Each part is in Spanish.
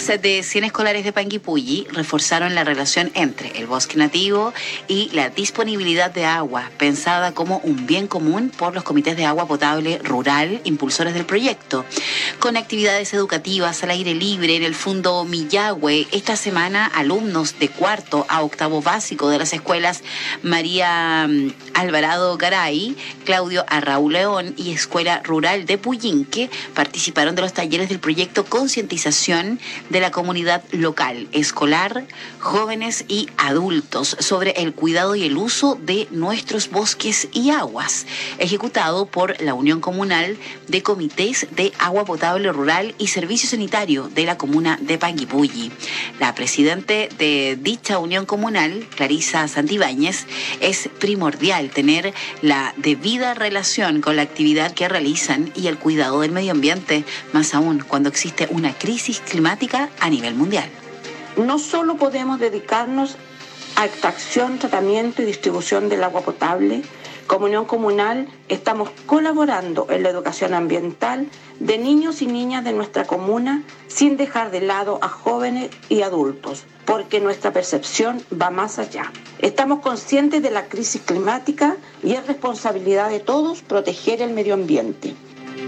Alumnos de 100 escolares de Panguipulli reforzaron la relación entre el bosque nativo y la disponibilidad de agua, pensada como un bien común por los comités de agua potable rural, impulsores del proyecto. Con actividades educativas al aire libre en el Fundo Millagüe, esta semana alumnos de cuarto a octavo básico de las escuelas María Alvarado Garay, Claudio Arraú León y Escuela Rural de Puyinque participaron de los talleres del proyecto Concientización de la comunidad local, escolar, jóvenes y adultos sobre el cuidado y el uso de nuestros bosques y aguas, ejecutado por la Unión Comunal de Comités de Agua Potable Rural y Servicio Sanitario de la comuna de Panguipulli. La presidente de dicha Unión Comunal, Clarisa Santibáñez, es primordial tener la debida relación con la actividad que realizan y el cuidado del medio ambiente, más aún cuando existe una crisis climática a nivel mundial. No solo podemos dedicarnos a extracción, tratamiento y distribución del agua potable. Como Unión Comunal estamos colaborando en la educación ambiental de niños y niñas de nuestra comuna sin dejar de lado a jóvenes y adultos, porque nuestra percepción va más allá. Estamos conscientes de la crisis climática y es responsabilidad de todos proteger el medio ambiente.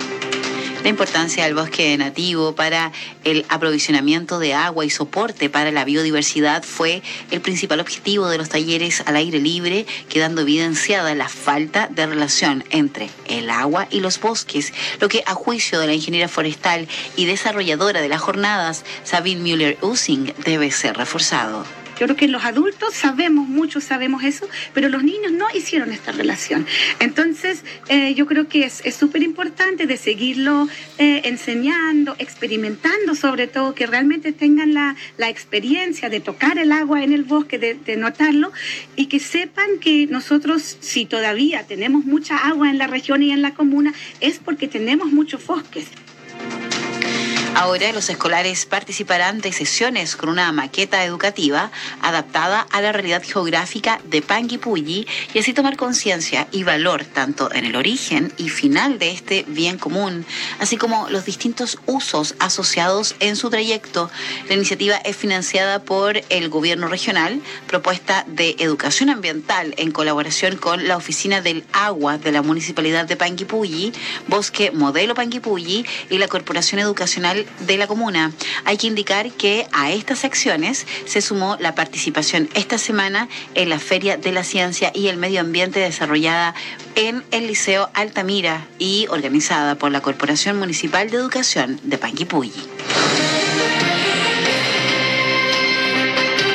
La importancia del bosque nativo para el aprovisionamiento de agua y soporte para la biodiversidad fue el principal objetivo de los talleres al aire libre, quedando evidenciada la falta de relación entre el agua y los bosques, lo que a juicio de la ingeniera forestal y desarrolladora de las jornadas, Sabine Müller-Using, debe ser reforzado. Yo creo que los adultos muchos sabemos eso, pero los niños no hicieron esta relación. Entonces, yo creo que es súper importante de seguirlo enseñando, experimentando, sobre todo, que realmente tengan la experiencia de tocar el agua en el bosque, de notarlo, y que sepan que nosotros, si todavía tenemos mucha agua en la región y en la comuna, es porque tenemos muchos bosques. Ahora los escolares participarán de sesiones con una maqueta educativa adaptada a la realidad geográfica de Panguipulli y así tomar conciencia y valor tanto en el origen y final de este bien común, así como los distintos usos asociados en su trayecto. La iniciativa es financiada por el gobierno regional, propuesta de educación ambiental en colaboración con la Oficina del Agua de la Municipalidad de Panguipulli, Bosque Modelo Panguipulli y la Corporación Educacional de la comuna. Hay que indicar que a estas acciones se sumó la participación esta semana en la Feria de la Ciencia y el Medio Ambiente desarrollada en el Liceo Altamira y organizada por la Corporación Municipal de Educación de Panguipulli.